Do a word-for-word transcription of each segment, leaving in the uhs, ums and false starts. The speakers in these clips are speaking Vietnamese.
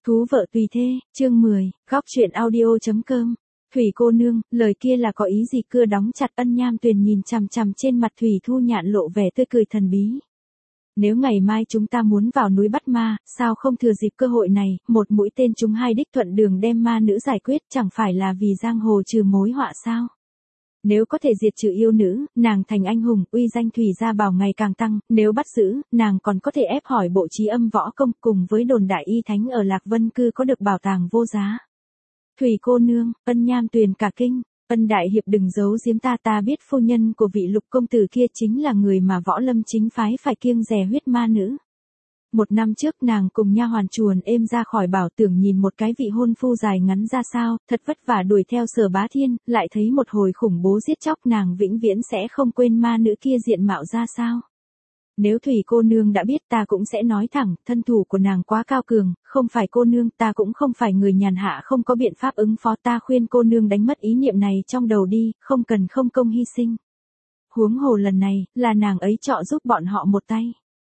Thú vợ tùy thê, chương mười, góc truyện audio.com. Thủy cô nương, lời kia là có ý gì? Cưa đóng chặt. Ân Nham Tuyền nhìn chằm chằm trên mặt Thủy Thu Nhạn lộ vẻ tươi cười thần bí. Nếu ngày mai chúng ta muốn vào núi bắt ma, sao không thừa dịp cơ hội này, một mũi tên trúng hai đích, thuận đường đem ma nữ giải quyết, chẳng phải là vì giang hồ trừ mối họa sao? Nếu có thể diệt trừ yêu nữ, nàng thành anh hùng, uy danh Thủy gia bảo ngày càng tăng, nếu bắt giữ, nàng còn có thể ép hỏi bộ trí âm võ công, cùng với đồn đại y thánh ở Lạc Vân Cư có được bảo tàng vô giá. Thủy cô nương, Ân Nham Tuyền cả kinh. Ân đại hiệp đừng giấu giếm ta, ta biết phu nhân của vị Lục công tử kia chính là người mà Võ Lâm chính phái phải kiêng dè huyết ma nữ. Một năm trước nàng cùng nha hoàn chuồn êm ra khỏi bảo tưởng nhìn một cái vị hôn phu dài ngắn ra sao, thật vất vả đuổi theo Sở Bá Thiên, lại thấy một hồi khủng bố giết chóc, nàng vĩnh viễn sẽ không quên ma nữ kia diện mạo ra sao. Nếu Thủy cô nương đã biết, ta cũng sẽ nói thẳng, thân thủ của nàng quá cao cường, không phải cô nương, ta cũng không phải người nhàn hạ không có biện pháp ứng phó, ta khuyên cô nương đánh mất ý niệm này trong đầu đi, không cần không công hy sinh. Huống hồ lần này, là nàng ấy trợ giúp bọn họ một tay.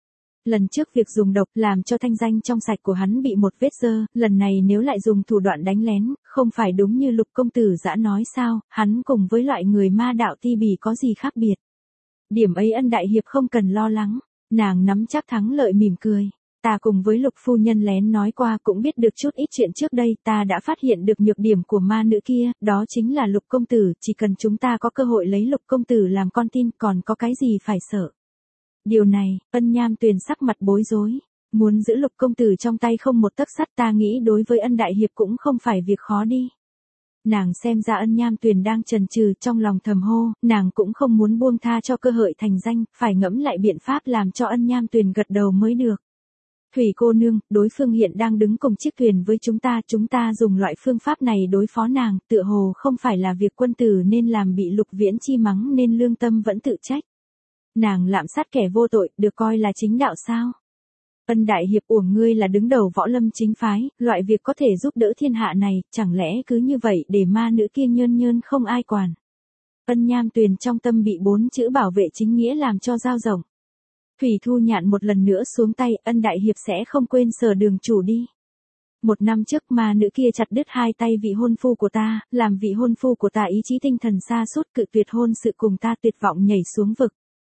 Lần trước việc dùng độc làm cho thanh danh trong sạch của hắn bị một vết dơ, lần này nếu lại dùng thủ đoạn đánh lén, không phải đúng như Lục công tử dã nói sao, hắn cùng với loại người ma đạo ti bỉ có gì khác biệt. Điểm ấy Ân đại hiệp không cần lo lắng, nàng nắm chắc thắng lợi mỉm cười. Ta cùng với Lục phu nhân lén nói qua cũng biết được chút ít chuyện trước đây, ta đã phát hiện được nhược điểm của ma nữ kia, đó chính là Lục công tử, chỉ cần chúng ta có cơ hội lấy Lục công tử làm con tin, còn có cái gì phải sợ. Điều này, Ân Nham Tuyền sắc mặt bối rối, muốn giữ Lục công tử trong tay không một tấc sắt, ta nghĩ đối với Ân đại hiệp cũng không phải việc khó đi. Nàng xem ra Ân Nham Tuyền đang chần chừ, trong lòng thầm hô, nàng cũng không muốn buông tha cho cơ hội thành danh, phải ngẫm lại biện pháp làm cho Ân Nham Tuyền gật đầu mới được. Thủy cô nương, đối phương hiện đang đứng cùng chiếc thuyền với chúng ta, chúng ta dùng loại phương pháp này đối phó nàng, tựa hồ không phải là việc quân tử nên làm, bị Lục Viễn Chi mắng nên lương tâm vẫn tự trách. Nàng lạm sát kẻ vô tội, được coi là chính đạo sao? Ân đại hiệp, uổng ngươi là đứng đầu Võ Lâm chính phái, loại việc có thể giúp đỡ thiên hạ này, chẳng lẽ cứ như vậy để ma nữ kia nhơn nhơn không ai quản. Ân Nham Tuyền trong tâm bị bốn chữ bảo vệ chính nghĩa làm cho dao rộng. Thủy Thu Nhạn một lần nữa xuống tay, Ân đại hiệp sẽ không quên Sở đường chủ đi. Một năm trước ma nữ kia chặt đứt hai tay vị hôn phu của ta, làm vị hôn phu của ta ý chí tinh thần sa sút, cự tuyệt hôn sự cùng ta, tuyệt vọng nhảy xuống vực.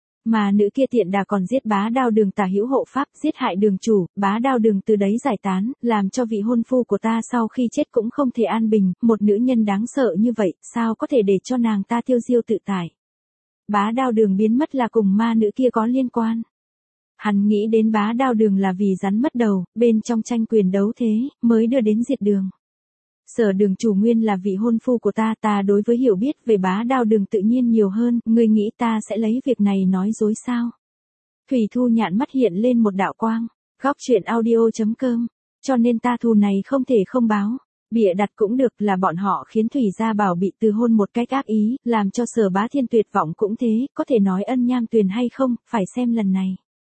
Mà nữ kia tiện đà còn giết Bá Đao Đường tả hữu hộ pháp, giết hại đường chủ, Bá Đao Đường từ đấy giải tán, làm cho vị hôn phu của ta sau khi chết cũng không thể an bình, một nữ nhân đáng sợ như vậy, sao có thể để cho nàng ta tiêu diêu tự tại. Bá Đao Đường biến mất là cùng ma nữ kia có liên quan. Hắn nghĩ đến Bá Đao Đường là vì rắn mất đầu, bên trong tranh quyền đấu thế, mới đưa đến diệt đường. Sở đường chủ nguyên là vị hôn phu của ta, ta đối với hiểu biết về Bá Đao Đường tự nhiên nhiều hơn, ngươi nghĩ ta sẽ lấy việc này nói dối sao? Thủy Thu Nhạn mắt hiện lên một đạo quang, góc truyện audio.com, cho nên ta thù này không thể không báo. Bịa đặt cũng được, là bọn họ khiến Thủy gia bảo bị từ hôn một cách ác ý, làm cho Sở Bá Thiên tuyệt vọng cũng thế, có thể nói Ân Nham Tuyền hay không, phải xem lần này.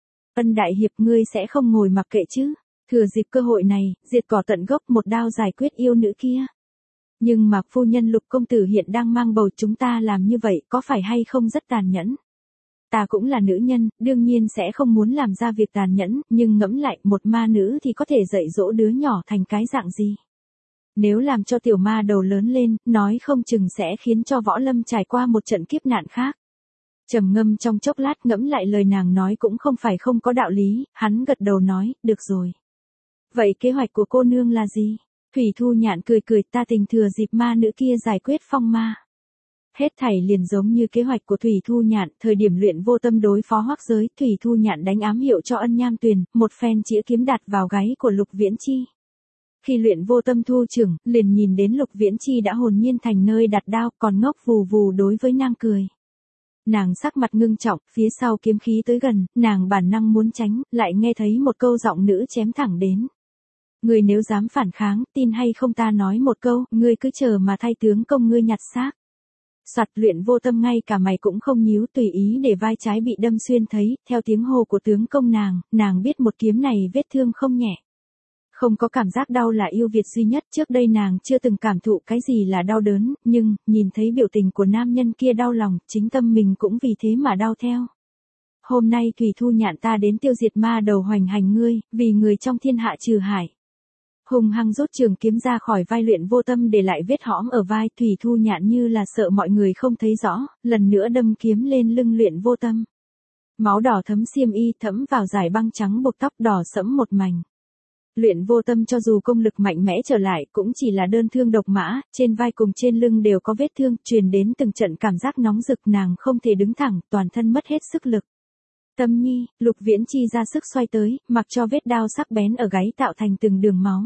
Ân đại hiệp, ngươi sẽ không ngồi mặc kệ chứ? Thừa dịp cơ hội này, diệt cỏ tận gốc, một đao giải quyết yêu nữ kia. Nhưng mà phu nhân Lục công tử hiện đang mang bầu, chúng ta làm như vậy có phải hay không rất tàn nhẫn? Ta cũng là nữ nhân, đương nhiên sẽ không muốn làm ra việc tàn nhẫn, nhưng ngẫm lại, một ma nữ thì có thể dạy dỗ đứa nhỏ thành cái dạng gì? Nếu làm cho tiểu ma đầu lớn lên, nói không chừng sẽ khiến cho Võ Lâm trải qua một trận kiếp nạn khác. Trầm ngâm trong chốc lát, ngẫm lại lời nàng nói cũng không phải không có đạo lý, hắn gật đầu nói, được rồi. Vậy kế hoạch của cô nương là gì? Thủy Thu Nhạn cười cười, ta tình thừa dịp ma nữ kia giải quyết phong ma. Hết thảy liền giống như kế hoạch của Thủy Thu Nhạn, thời điểm luyện vô tâm đối phó Hoắc Giới, Thủy Thu Nhạn đánh ám hiệu cho Ân Nham Tuyền, một phen chĩa kiếm đặt vào gáy của Lục Viễn Chi. Khi luyện vô tâm thu trưởng, liền nhìn đến Lục Viễn Chi đã hồn nhiên thành nơi đặt đao, còn ngốc vù vù đối với nàng cười. Nàng sắc mặt ngưng trọng, phía sau kiếm khí tới gần, nàng bản năng muốn tránh, lại nghe thấy một câu giọng nữ chém thẳng đến. Ngươi nếu dám phản kháng, tin hay không ta nói một câu, ngươi cứ chờ mà thay tướng công ngươi nhặt xác. Soạt, luyện vô tâm ngay cả mày cũng không nhíu, tùy ý để vai trái bị đâm xuyên thấy, theo tiếng hô của tướng công nàng, nàng biết một kiếm này vết thương không nhẹ. Không có cảm giác đau là ưu việt duy nhất, trước đây nàng chưa từng cảm thụ cái gì là đau đớn, nhưng, nhìn thấy biểu tình của nam nhân kia đau lòng, chính tâm mình cũng vì thế mà đau theo. Hôm nay Thủy Thu Nhạn ta đến tiêu diệt ma đầu hoành hành ngươi, vì người trong thiên hạ trừ hại. Hùng hăng rút trường kiếm ra khỏi vai Luyện Vô Tâm để lại vết hõm ở vai. Thủy Thu Nhạn như là sợ mọi người không thấy rõ, lần nữa đâm kiếm lên lưng Luyện Vô Tâm. Máu đỏ thấm xiêm y, thấm vào dải băng trắng buộc tóc đỏ sẫm một mảnh. Luyện Vô Tâm cho dù công lực mạnh mẽ trở lại cũng chỉ là đơn thương độc mã, trên vai cùng trên lưng đều có vết thương, truyền đến từng trận cảm giác nóng rực, nàng không thể đứng thẳng, toàn thân mất hết sức lực. Tâm Nhi, Lục Viễn Chi ra sức xoay tới, mặc cho vết đao sắc bén ở gáy tạo thành từng đường máu.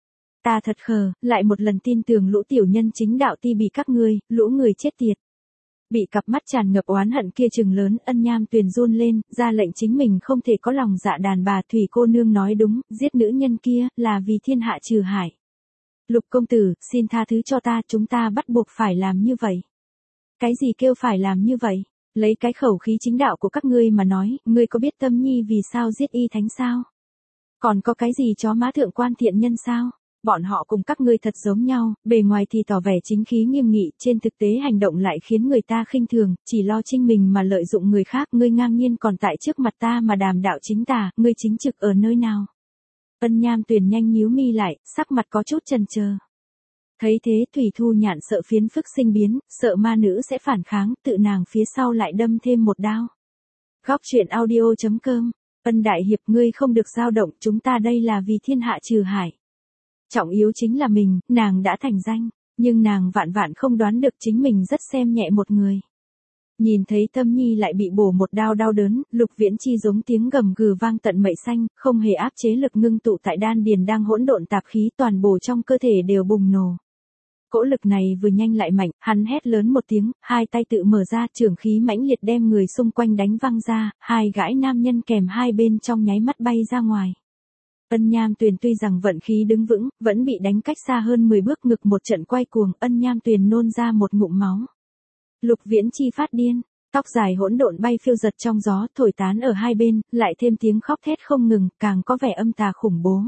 Ta thật khờ, lại một lần tin tưởng lũ tiểu nhân chính đạo ti bị các ngươi, lũ người chết tiệt. Bị cặp mắt tràn ngập oán hận kia trừng lớn, Ân Nham Tuyền run lên, ra lệnh chính mình không thể có lòng dạ đàn bà. Thủy cô nương nói đúng, giết nữ nhân kia, là vì thiên hạ trừ hại. Lục công tử, xin tha thứ cho ta, chúng ta bắt buộc phải làm như vậy. Cái gì kêu phải làm như vậy? Lấy cái khẩu khí chính đạo của các ngươi mà nói, ngươi có biết Tâm Nhi vì sao giết y thánh sao? Còn có cái gì chó má thượng quan thiện nhân sao? Bọn họ cùng các ngươi thật giống nhau, bề ngoài thì tỏ vẻ chính khí nghiêm nghị, trên thực tế hành động lại khiến người ta khinh thường, chỉ lo chinh mình mà lợi dụng người khác. Ngươi ngang nhiên còn tại trước mặt ta mà đàm đạo chính tà, ngươi chính trực ở nơi nào? Ân Nham Tuyền nhanh nhíu mi lại, sắc mặt có chút chần chờ. Thấy thế Thủy Thu Nhạn sợ phiến phức sinh biến, sợ ma nữ sẽ phản kháng, tự nàng phía sau lại đâm thêm một đao. Góc truyện audio chấm com. Ân đại hiệp, ngươi không được dao động, chúng ta đây là vì thiên hạ trừ hại. Trọng yếu chính là mình, nàng đã thành danh, nhưng nàng vạn vạn không đoán được chính mình rất xem nhẹ một người. Nhìn thấy Tâm Nhi lại bị bổ một đao đau đớn, Lục Viễn Chi giống tiếng gầm gừ vang tận mây xanh, không hề áp chế lực ngưng tụ tại đan điền đang hỗn độn tạp khí, toàn bộ trong cơ thể đều bùng nổ. Cỗ lực này vừa nhanh lại mạnh, hắn hét lớn một tiếng, hai tay tự mở ra, trường khí mãnh liệt đem người xung quanh đánh văng ra, hai gãi nam nhân kèm hai bên trong nháy mắt bay ra ngoài. Ân Nham Tuyền tuy rằng vận khí đứng vững, vẫn bị đánh cách xa hơn mười bước, ngực một trận quay cuồng, Ân Nham Tuyền nôn ra một ngụm máu. Lục Viễn Chi phát điên, tóc dài hỗn độn bay phiêu giật trong gió, thổi tán ở hai bên, lại thêm tiếng khóc thét không ngừng, càng có vẻ âm tà khủng bố.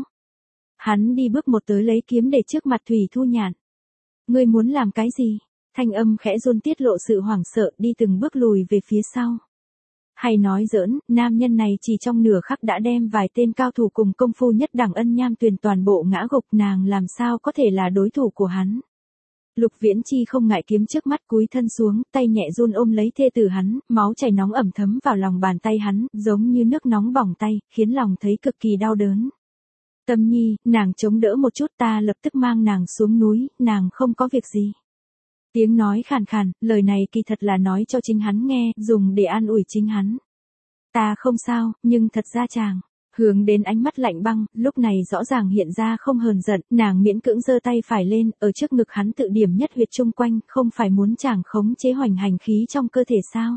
Hắn đi bước một tới lấy kiếm để trước mặt Thủy Thu Nhạn. Ngươi muốn làm cái gì? Thanh âm khẽ run tiết lộ sự hoảng sợ, đi từng bước lùi về phía sau. Hay nói giỡn, nam nhân này chỉ trong nửa khắc đã đem vài tên cao thủ cùng công phu nhất đẳng Ân Nham Tuyền toàn bộ ngã gục, nàng làm sao có thể là đối thủ của hắn. Lục Viễn Chi không ngại kiếm trước mắt, cúi thân xuống, tay nhẹ run ôm lấy thê tử hắn, máu chảy nóng ẩm thấm vào lòng bàn tay hắn, giống như nước nóng bỏng tay, khiến lòng thấy cực kỳ đau đớn. Tâm Nhi, nàng chống đỡ một chút, ta lập tức mang nàng xuống núi, nàng không có việc gì. Tiếng nói khàn khàn, lời này kỳ thật là nói cho chính hắn nghe, dùng để an ủi chính hắn. Ta không sao, nhưng thật ra chàng, hướng đến ánh mắt lạnh băng, lúc này rõ ràng hiện ra không hờn giận, nàng miễn cưỡng giơ tay phải lên, ở trước ngực hắn tự điểm nhất huyệt chung quanh, không phải muốn chàng khống chế hoành hành khí trong cơ thể sao?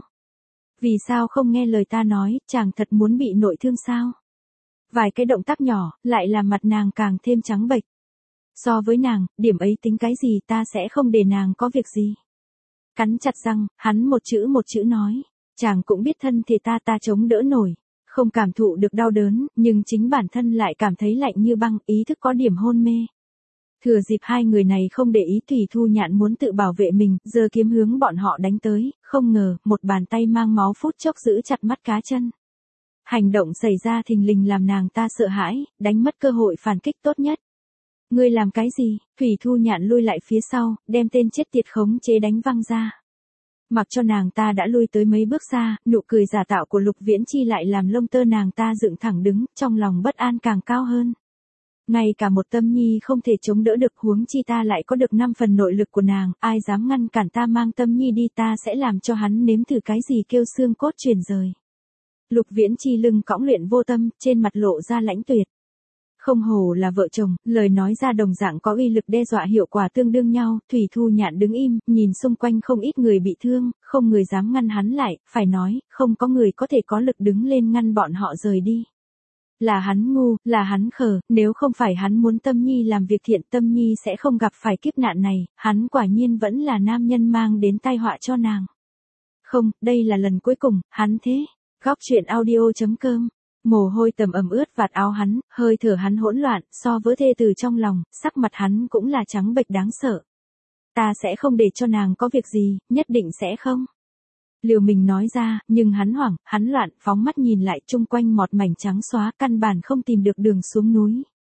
Vì sao không nghe lời ta nói, chàng thật muốn bị nội thương sao? Vài cái động tác nhỏ, lại làm mặt nàng càng thêm trắng bệch. So với nàng, điểm ấy tính cái gì, ta sẽ không để nàng có việc gì. Cắn chặt răng, hắn một chữ một chữ nói, chàng cũng biết thân thể ta ta chống đỡ nổi, không cảm thụ được đau đớn, nhưng chính bản thân lại cảm thấy lạnh như băng, ý thức có điểm hôn mê. Thừa dịp hai người này không để ý, Thủy Thu Nhạn muốn tự bảo vệ mình, giơ kiếm hướng bọn họ đánh tới, không ngờ, một bàn tay mang máu phút chốc giữ chặt mắt cá chân. Hành động xảy ra thình lình làm nàng ta sợ hãi, đánh mất cơ hội phản kích tốt nhất. Ngươi làm cái gì? Thủy Thu Nhạn lui lại phía sau, đem tên chết tiệt khống chế đánh văng ra. Mặc cho nàng ta đã lui tới mấy bước xa, nụ cười giả tạo của Lục Viễn Chi lại làm lông tơ nàng ta dựng thẳng đứng, trong lòng bất an càng cao hơn. Ngay cả một Tâm Nhi không thể chống đỡ được, huống chi ta lại có được năm phần nội lực của nàng, ai dám ngăn cản ta mang Tâm Nhi đi, ta sẽ làm cho hắn nếm thử cái gì kêu xương cốt chuyển rời. Lục Viễn Chi lưng cõng Luyện Vô Tâm, trên mặt lộ ra lãnh tuyệt. Không hổ là vợ chồng, lời nói ra đồng dạng có uy lực, đe dọa hiệu quả tương đương nhau. Thủy Thu Nhạn đứng im, nhìn xung quanh không ít người bị thương, không người dám ngăn hắn lại, phải nói, không có người có thể có lực đứng lên ngăn bọn họ rời đi. Là hắn ngu, là hắn khờ, nếu không phải hắn muốn Tâm Nhi làm việc thiện, Tâm Nhi sẽ không gặp phải kiếp nạn này, hắn quả nhiên vẫn là nam nhân mang đến tai họa cho nàng. Không, đây là lần cuối cùng, hắn thế. Góc truyện audio chấm com. Mồ hôi tầm ẩm ướt vạt áo hắn, hơi thở hắn hỗn loạn, so với thê từ trong lòng, sắc mặt hắn cũng là trắng bệch đáng sợ. Ta sẽ không để cho nàng có việc gì, nhất định sẽ không. Liều mình nói ra, nhưng hắn hoảng, hắn loạn, phóng mắt nhìn lại chung quanh một mảnh trắng xóa, căn bản không tìm được đường xuống núi.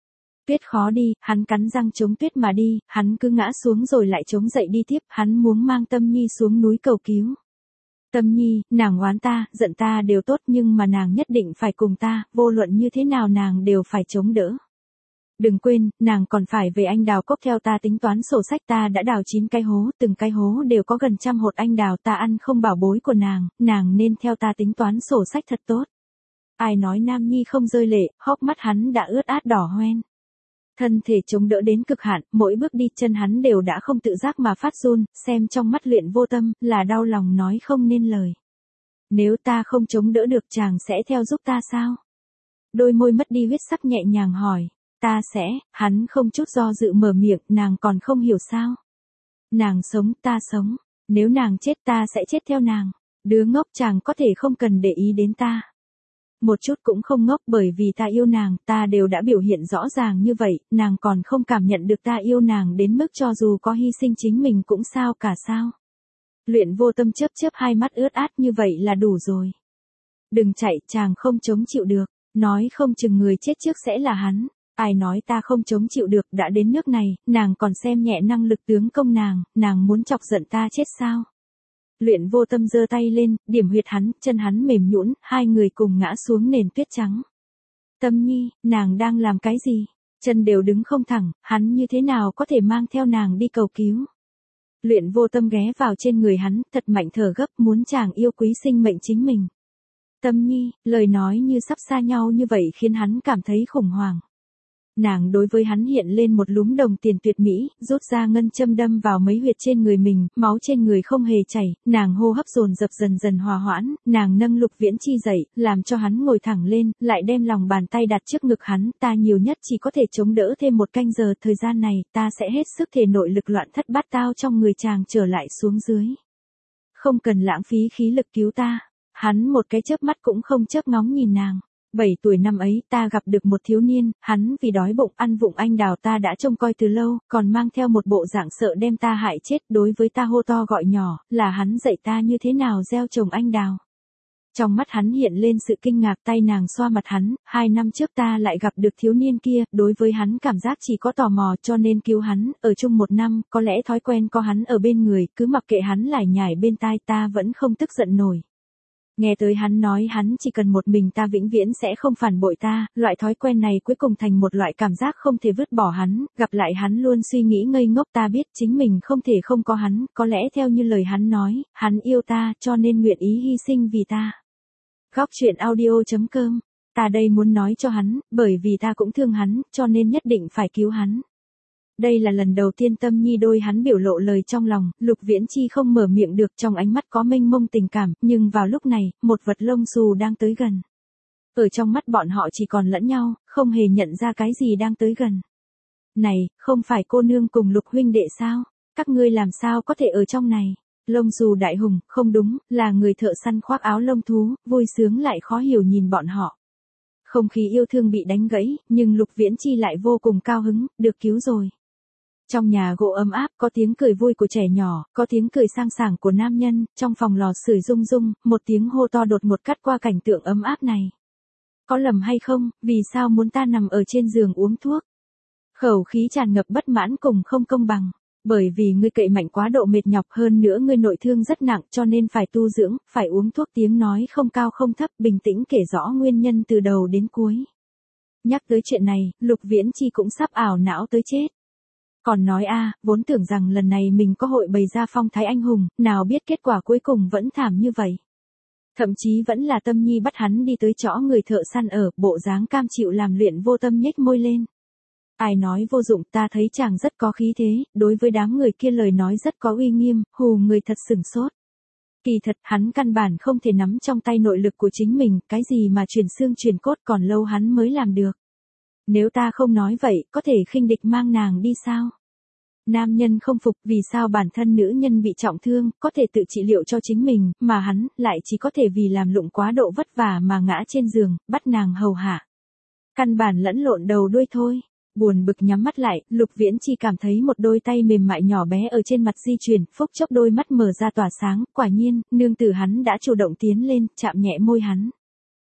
Tuyết khó đi, hắn cắn răng chống tuyết mà đi, hắn cứ ngã xuống rồi lại chống dậy đi tiếp, hắn muốn mang Tâm Nhi xuống núi cầu cứu. Tâm Nhi, nàng oán ta, giận ta đều tốt nhưng mà nàng nhất định phải cùng ta, vô luận như thế nào nàng đều phải chống đỡ. Đừng quên, nàng còn phải về anh đào cốc theo ta tính toán sổ sách, ta đã đào chín cái hố, từng cái hố đều có gần trăm hột anh đào, ta ăn không bảo bối của nàng, nàng nên theo ta tính toán sổ sách thật tốt. Ai nói Nam Nhi không rơi lệ, hốc mắt hắn đã ướt át đỏ hoen. Thân thể chống đỡ đến cực hạn, mỗi bước đi chân hắn đều đã không tự giác mà phát run, xem trong mắt Luyện Vô Tâm, là đau lòng nói không nên lời. Nếu ta không chống đỡ được chàng sẽ theo giúp ta sao? Đôi môi mất đi huyết sắc nhẹ nhàng hỏi. Ta sẽ, hắn không chút do dự mở miệng, nàng còn không hiểu sao? Nàng sống, ta sống, nếu nàng chết ta sẽ chết theo nàng. Đứa ngốc, chàng có thể không cần để ý đến ta. Một chút cũng không ngốc, bởi vì ta yêu nàng, ta đều đã biểu hiện rõ ràng như vậy, nàng còn không cảm nhận được ta yêu nàng đến mức cho dù có hy sinh chính mình cũng sao cả sao. Luyện Vô Tâm chớp chớp hai mắt ướt át, như vậy là đủ rồi. Đừng chạy, chàng không chống chịu được, nói không chừng người chết trước sẽ là hắn. Ai nói ta không chống chịu được, đã đến nước này, nàng còn xem nhẹ năng lực tướng công nàng, nàng muốn chọc giận ta chết sao? Luyện Vô Tâm giơ tay lên, điểm huyệt hắn, chân hắn mềm nhũn, hai người cùng ngã xuống nền tuyết trắng. Tâm Nhi, nàng đang làm cái gì? Chân đều đứng không thẳng, hắn như thế nào có thể mang theo nàng đi cầu cứu? Luyện Vô Tâm ghé vào trên người hắn, thật mạnh thở gấp, muốn chàng yêu quý sinh mệnh chính mình. Tâm Nhi, lời nói như sắp xa nhau như vậy khiến hắn cảm thấy khủng hoảng. Nàng đối với hắn hiện lên một lúm đồng tiền tuyệt mỹ, rút ra ngân châm đâm vào mấy huyệt trên người mình, máu trên người không hề chảy, nàng hô hấp dồn dập dần dần hòa hoãn, nàng nâng Lục Viễn Chi dậy, làm cho hắn ngồi thẳng lên, lại đem lòng bàn tay đặt trước ngực hắn, ta nhiều nhất chỉ có thể chống đỡ thêm một canh giờ, thời gian này, ta sẽ hết sức thể nội lực loạn thất bát tao trong người chàng trở lại xuống dưới. Không cần lãng phí khí lực cứu ta, hắn một cái chớp mắt cũng không chớp ngóng nhìn nàng. Bảy tuổi năm ấy ta gặp được một thiếu niên, hắn vì đói bụng ăn vụng anh đào ta đã trông coi từ lâu, còn mang theo một bộ dạng sợ đem ta hại chết, đối với ta hô to gọi nhỏ, là hắn dạy ta như thế nào gieo trồng anh đào. Trong mắt hắn hiện lên sự kinh ngạc, tay nàng xoa mặt hắn, hai năm trước ta lại gặp được thiếu niên kia, đối với hắn cảm giác chỉ có tò mò cho nên cứu hắn, ở chung một năm, có lẽ thói quen có hắn ở bên người, cứ mặc kệ hắn lải nhải bên tai ta vẫn không tức giận nổi. Nghe tới hắn nói hắn chỉ cần một mình ta vĩnh viễn sẽ không phản bội ta, loại thói quen này cuối cùng thành một loại cảm giác không thể vứt bỏ hắn, gặp lại hắn luôn suy nghĩ ngây ngốc, ta biết chính mình không thể không có hắn, có lẽ theo như lời hắn nói, hắn yêu ta cho nên nguyện ý hy sinh vì ta. Góc truyện audio chấm com, ta đây muốn nói cho hắn, bởi vì ta cũng thương hắn, cho nên nhất định phải cứu hắn. Đây là lần đầu tiên Tâm Nhi đôi hắn biểu lộ lời trong lòng, Lục Viễn Chi không mở miệng được, trong ánh mắt có mênh mông tình cảm, nhưng vào lúc này, một vật lông xù đang tới gần. Ở trong mắt bọn họ chỉ còn lẫn nhau, không hề nhận ra cái gì đang tới gần. Này, không phải cô nương cùng Lục huynh đệ sao? Các ngươi làm sao có thể ở trong này? Lông xù đại hùng, không đúng, là người thợ săn khoác áo lông thú, vui sướng lại khó hiểu nhìn bọn họ. Không khí yêu thương bị đánh gãy, nhưng Lục Viễn Chi lại vô cùng cao hứng, được cứu rồi. Trong nhà gỗ ấm áp, có tiếng cười vui của trẻ nhỏ, có tiếng cười sang sảng của nam nhân, trong phòng lò sưởi rung rung, một tiếng hô to đột ngột cắt qua cảnh tượng ấm áp này. Có lầm hay không, vì sao muốn ta nằm ở trên giường uống thuốc? Khẩu khí tràn ngập bất mãn cùng không công bằng. Bởi vì ngươi cậy mạnh quá độ mệt nhọc, hơn nữa ngươi nội thương rất nặng cho nên phải tu dưỡng, phải uống thuốc. Tiếng nói không cao không thấp, bình tĩnh kể rõ nguyên nhân từ đầu đến cuối. Nhắc tới chuyện này, Lục Viễn Chi cũng sắp ảo não tới chết. Còn nói a, vốn tưởng rằng lần này mình có hội bày ra phong thái anh hùng, nào biết kết quả cuối cùng vẫn thảm như vậy. Thậm chí vẫn là Tâm Nhi bắt hắn đi tới chỗ người thợ săn ở, bộ dáng cam chịu làm. Luyện Vô Tâm nhếch môi lên. Ai nói vô dụng, ta thấy chàng rất có khí thế, đối với đám người kia lời nói rất có uy nghiêm, hù người thật sửng sốt. Kỳ thật, hắn căn bản không thể nắm trong tay nội lực của chính mình, cái gì mà truyền xương truyền cốt còn lâu hắn mới làm được. Nếu ta không nói vậy, có thể khinh địch mang nàng đi sao? Nam nhân không phục, vì sao bản thân nữ nhân bị trọng thương, có thể tự trị liệu cho chính mình, mà hắn, lại chỉ có thể vì làm lụng quá độ vất vả mà ngã trên giường, bắt nàng hầu hạ. Căn bản lẫn lộn đầu đuôi thôi. Buồn bực nhắm mắt lại, Lục Viễn Chi cảm thấy một đôi tay mềm mại nhỏ bé ở trên mặt di chuyển, phúc chốc đôi mắt mở ra tỏa sáng, quả nhiên, nương tử hắn đã chủ động tiến lên, chạm nhẹ môi hắn.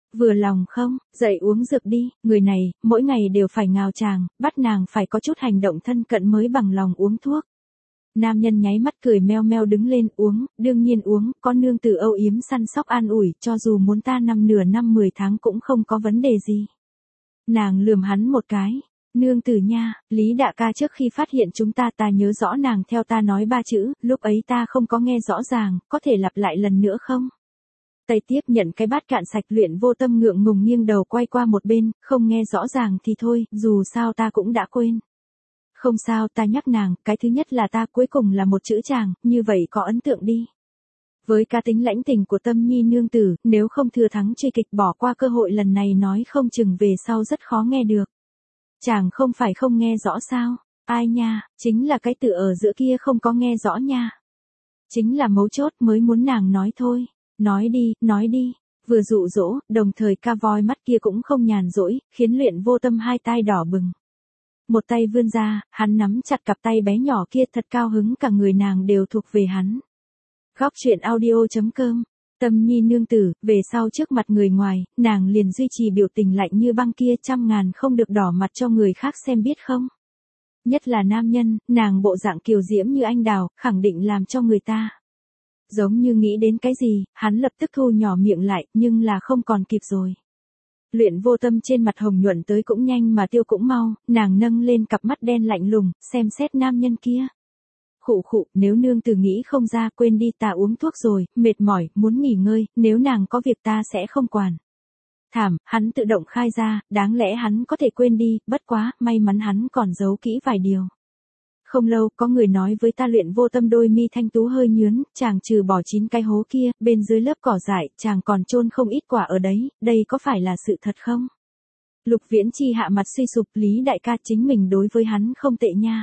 Vừa lòng không, dậy uống dược đi, người này, mỗi ngày đều phải ngào chàng, bắt nàng phải có chút hành động thân cận mới bằng lòng uống thuốc. Nam nhân nháy mắt cười meo meo đứng lên uống, đương nhiên uống, có nương tử âu yếm săn sóc an ủi, cho dù muốn ta năm nửa năm mười tháng cũng không có vấn đề gì. Nàng lườm hắn một cái, nương tử nha, Lý Đạ ca trước khi phát hiện chúng ta ta nhớ rõ nàng theo ta nói ba chữ, lúc ấy ta không có nghe rõ ràng, có thể lặp lại lần nữa không? Tay tiếp nhận cái bát cạn sạch Luyện Vô Tâm ngượng ngùng nghiêng đầu quay qua một bên, không nghe rõ ràng thì thôi, dù sao ta cũng đã quên. Không sao, ta nhắc nàng, cái thứ nhất là ta, cuối cùng là một chữ chàng, như vậy có ấn tượng đi. Với cá tính lãnh tình của Tâm Nhi nương tử, nếu không thừa thắng truy kịch bỏ qua cơ hội lần này nói không chừng về sau rất khó nghe được. Chàng không phải không nghe rõ sao, ai nha, chính là cái từ ở giữa kia không có nghe rõ nha. Chính là mấu chốt mới muốn nàng nói thôi. Nói đi, nói đi, vừa dụ dỗ, đồng thời ca voi mắt kia cũng không nhàn rỗi, khiến Luyện Vô Tâm hai tai đỏ bừng. Một tay vươn ra, hắn nắm chặt cặp tay bé nhỏ kia thật cao hứng cả người nàng đều thuộc về hắn. Góc truyện audio chấm com, Tâm Nhi nương tử, về sau trước mặt người ngoài, nàng liền duy trì biểu tình lạnh như băng kia trăm ngàn không được đỏ mặt cho người khác xem biết không. Nhất là nam nhân, nàng bộ dạng kiều diễm như anh đào, khẳng định làm cho người ta. Giống như nghĩ đến cái gì, hắn lập tức thu nhỏ miệng lại, nhưng là không còn kịp rồi. Luyện Vô Tâm trên mặt hồng nhuận tới cũng nhanh mà tiêu cũng mau, nàng nâng lên cặp mắt đen lạnh lùng, xem xét nam nhân kia. Khụ khụ, nếu nương tử nghĩ không ra, quên đi, ta uống thuốc rồi, mệt mỏi, muốn nghỉ ngơi, nếu nàng có việc ta sẽ không quản. Thảm, hắn tự động khai ra, đáng lẽ hắn có thể quên đi, bất quá, may mắn hắn còn giấu kỹ vài điều. Không lâu, có người nói với ta Luyện Vô Tâm đôi mi thanh tú hơi nhướn, chàng trừ bỏ chín cái hố kia, bên dưới lớp cỏ dại, chàng còn chôn không ít quả ở đấy, đây có phải là sự thật không? Lục Viễn Chi hạ mặt suy sụp, Lý đại ca chính mình đối với hắn không tệ nha.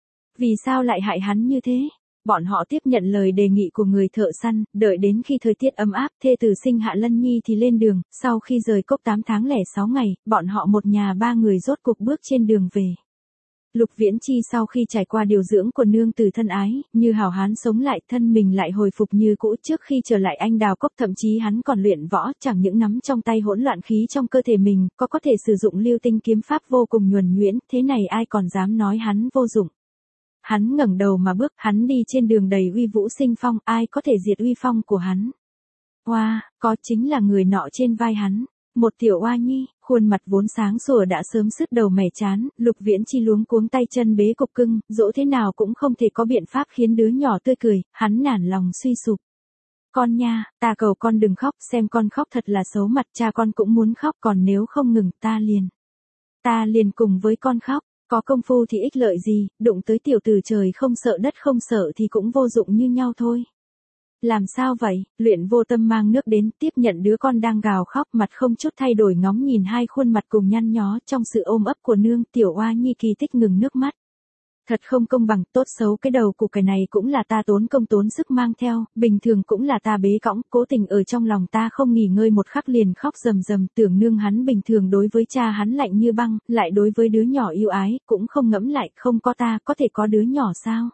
Vì sao lại hại hắn như thế? Bọn họ tiếp nhận lời đề nghị của người thợ săn, đợi đến khi thời tiết ấm áp, thê tử sinh hạ Lân Nhi thì lên đường, sau khi rời cốc tám tháng lẻ sáu ngày, bọn họ một nhà ba người rốt cuộc bước trên đường về. Lục Viễn Chi sau khi trải qua điều dưỡng của nương tử thân ái, như hảo hán sống lại, thân mình lại hồi phục như cũ. Trước khi trở lại anh đào cốc thậm chí hắn còn luyện võ, chẳng những nắm trong tay hỗn loạn khí trong cơ thể mình, có có thể sử dụng lưu tinh kiếm pháp vô cùng nhuần nhuyễn, thế này ai còn dám nói hắn vô dụng. Hắn ngẩng đầu mà bước, hắn đi trên đường đầy uy vũ sinh phong, ai có thể diệt uy phong của hắn. Hoa, wow, có chính là người nọ trên vai hắn. Một tiểu oa nhi, khuôn mặt vốn sáng sủa đã sớm sứt đầu mẻ chán, Lục Viễn Chi luống cuống tay chân bế cục cưng, dỗ thế nào cũng không thể có biện pháp khiến đứa nhỏ tươi cười, hắn nản lòng suy sụp. Con nha, ta cầu con đừng khóc, xem con khóc thật là xấu mặt, cha con cũng muốn khóc, còn nếu không ngừng, ta liền. Ta liền cùng với con khóc, có công phu thì ích lợi gì, đụng tới tiểu tử trời không sợ đất không sợ thì cũng vô dụng như nhau thôi. Làm sao vậy? Luyện Vô Tâm mang nước đến, tiếp nhận đứa con đang gào khóc, mặt không chút thay đổi ngóng nhìn hai khuôn mặt cùng nhăn nhó, trong sự ôm ấp của nương, tiểu oa nhi kỳ tích ngừng nước mắt. Thật không công bằng, tốt xấu cái đầu của cái này cũng là ta tốn công tốn sức mang theo, bình thường cũng là ta bế cõng, cố tình ở trong lòng ta không nghỉ ngơi một khắc liền khóc rầm rầm, tưởng nương hắn bình thường đối với cha hắn lạnh như băng, lại đối với đứa nhỏ yêu ái, cũng không ngẫm lại, không có ta, có thể có đứa nhỏ sao?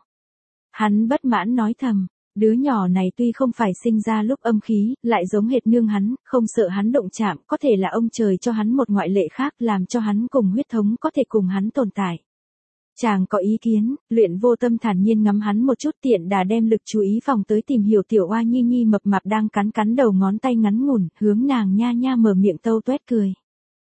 Hắn bất mãn nói thầm. Đứa nhỏ này tuy không phải sinh ra lúc âm khí, lại giống hệt nương hắn, không sợ hắn động chạm, có thể là ông trời cho hắn một ngoại lệ khác, làm cho hắn cùng huyết thống có thể cùng hắn tồn tại. Chàng có ý kiến, Luyện Vô Tâm thản nhiên ngắm hắn một chút, tiện đà đem lực chú ý vòng tới tìm hiểu tiểu oa nhi nhi mập mạp đang cắn cắn đầu ngón tay ngắn ngủn, hướng nàng nha nha mở miệng tâu tuét cười.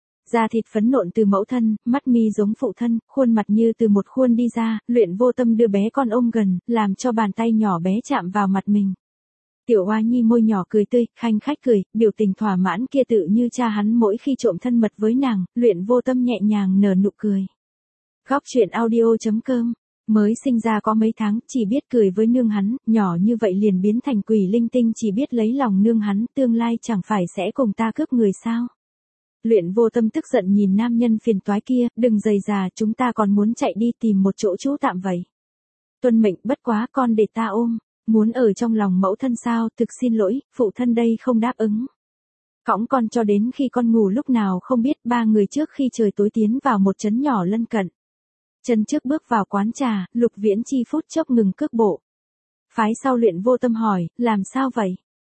Da thịt phấn nộn từ mẫu thân, mắt mi giống phụ thân, khuôn mặt như từ một khuôn đi ra, Luyện Vô Tâm đưa bé con ôm gần, làm cho bàn tay nhỏ bé chạm vào mặt mình. Tiểu oa nhi môi nhỏ cười tươi, khanh khách cười, biểu tình thỏa mãn kia tự như cha hắn mỗi khi trộm thân mật với nàng, Luyện Vô Tâm nhẹ nhàng nở nụ cười. Góc truyện audio chấm com, mới sinh ra có mấy tháng, chỉ biết cười với nương hắn, nhỏ như vậy liền biến thành quỷ linh tinh, chỉ biết lấy lòng nương hắn, tương lai chẳng phải sẽ cùng ta cướp người sao. Luyện Vô Tâm tức giận nhìn nam nhân phiền toái kia, đừng dày già, chúng ta còn muốn chạy đi tìm một chỗ trú tạm vậy. Tuân mệnh, bất quá con để ta ôm, muốn ở trong lòng mẫu thân sao, thực xin lỗi, phụ thân đây không đáp ứng. Cõng con cho đến khi con ngủ lúc nào không biết, ba người trước khi trời tối tiến vào một trấn nhỏ lân cận. Chân trước bước vào quán trà, Lục Viễn Chi phút chốc ngừng cước bộ. Phái sau Luyện Vô Tâm hỏi, làm sao vậy?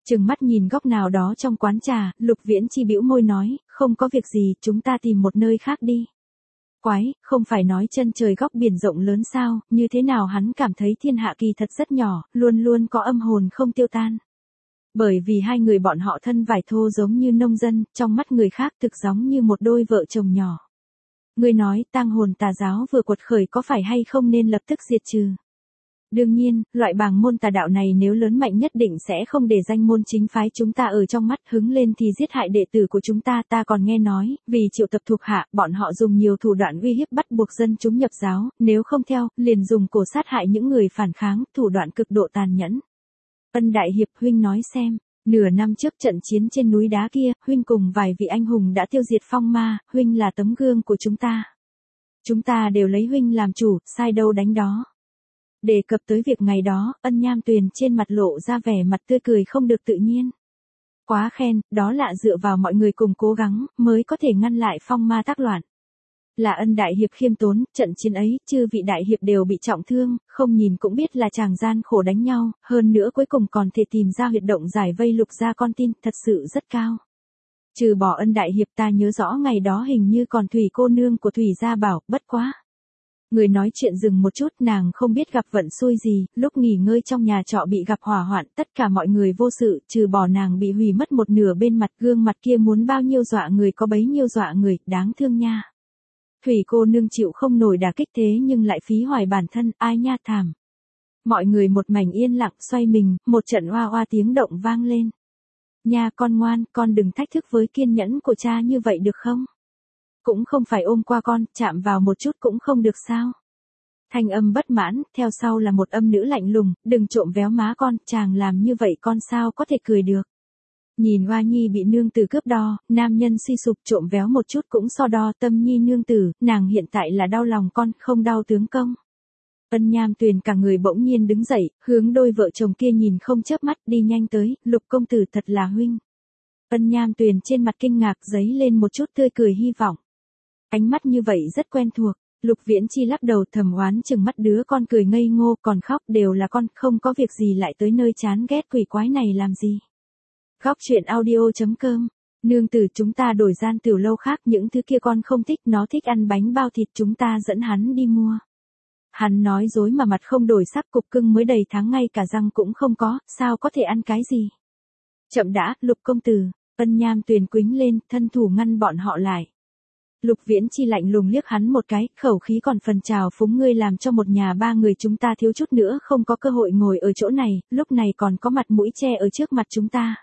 Trừng mắt nhìn góc nào đó trong quán trà, Lục Viễn Chi bĩu môi nói, không có việc gì, chúng ta tìm một nơi khác đi. Quái, không phải nói chân trời góc biển rộng lớn sao, như thế nào hắn cảm thấy thiên hạ kỳ thật rất nhỏ, luôn luôn có âm hồn không tiêu tan. Bởi vì hai người bọn họ thân vải thô giống như nông dân, trong mắt người khác thực giống như một đôi vợ chồng nhỏ. Người nói tang hồn tà giáo vừa quật khởi có phải hay không nên lập tức diệt trừ. Đương nhiên, loại bảng môn tà đạo này nếu lớn mạnh nhất định sẽ không để danh môn chính phái chúng ta ở trong mắt, hứng lên thì giết hại đệ tử của chúng ta. Ta còn nghe nói, vì triệu tập thuộc hạ, bọn họ dùng nhiều thủ đoạn uy hiếp bắt buộc dân chúng nhập giáo, nếu không theo, liền dùng cổ sát hại những người phản kháng, thủ đoạn cực độ tàn nhẫn. Ân đại hiệp, huynh nói xem, nửa năm trước trận chiến trên núi đá kia, huynh cùng vài vị anh hùng đã tiêu diệt phong ma, huynh là tấm gương của chúng ta. Chúng ta đều lấy huynh làm chủ, sai đâu đánh đó. Đề cập tới việc ngày đó, Ân Nham Tuyền trên mặt lộ ra vẻ mặt tươi cười không được tự nhiên. Quá khen, đó là dựa vào mọi người cùng cố gắng, mới có thể ngăn lại phong ma tác loạn. Là Ân đại hiệp khiêm tốn, trận chiến ấy, chư vị đại hiệp đều bị trọng thương, không nhìn cũng biết là chàng gian khổ đánh nhau, hơn nữa cuối cùng còn thể tìm ra huyệt động giải vây Lục gia con tin, thật sự rất cao. Trừ bỏ Ân đại hiệp, ta nhớ rõ ngày đó hình như còn Thủy cô nương của Thủy gia bảo, bất quá. Người nói chuyện dừng một chút, nàng không biết gặp vận xui gì, lúc nghỉ ngơi trong nhà trọ bị gặp hỏa hoạn, tất cả mọi người vô sự, trừ bỏ nàng bị hủy mất một nửa bên mặt, gương mặt kia muốn bao nhiêu dọa người có bấy nhiêu dọa người, đáng thương nha. Thủy cô nương chịu không nổi đả kích thế nhưng lại phí hoài bản thân, ai nha thảm. Mọi người một mảnh yên lặng xoay mình, một trận oa oa tiếng động vang lên. Nha con ngoan, con đừng thách thức với kiên nhẫn của cha như vậy được không? Cũng không phải ôm qua con, chạm vào một chút cũng không được sao? Thanh âm bất mãn, theo sau là một âm nữ lạnh lùng, đừng trộm véo má con, chàng làm như vậy con sao có thể cười được. Nhìn Hoa Nhi bị nương tử cướp đo, nam nhân suy sụp trộm véo một chút cũng so đo tâm nhi nương tử, nàng hiện tại là đau lòng con, không đau tướng công. Ân Nham Tuyền cả người bỗng nhiên đứng dậy, hướng đôi vợ chồng kia nhìn không chớp mắt đi nhanh tới, Lục công tử thật là huynh. Ân Nham Tuyền trên mặt kinh ngạc giấy lên một chút tươi cười hy vọng. Ánh mắt như vậy rất quen thuộc, Lục Viễn Chi lắc đầu thầm oán chừng mắt đứa con cười ngây ngô còn khóc đều là con, không có việc gì lại tới nơi chán ghét quỷ quái này làm gì. Góc chuyện audio.com, nương tử chúng ta đổi gian tiểu lâu khác những thứ kia con không thích, nó thích ăn bánh bao thịt chúng ta dẫn hắn đi mua. Hắn nói dối mà mặt không đổi sắc, cục cưng mới đầy tháng ngay cả răng cũng không có, sao có thể ăn cái gì. Chậm đã, Lục công tử, Ân Nham Tuyền quĩnh lên, thân thủ ngăn bọn họ lại. Lục Viễn Chi lạnh lùng liếc hắn một cái, khẩu khí còn phần trào phúng, ngươi làm cho một nhà ba người chúng ta thiếu chút nữa không có cơ hội ngồi ở chỗ này, lúc này còn có mặt mũi che ở trước mặt chúng ta.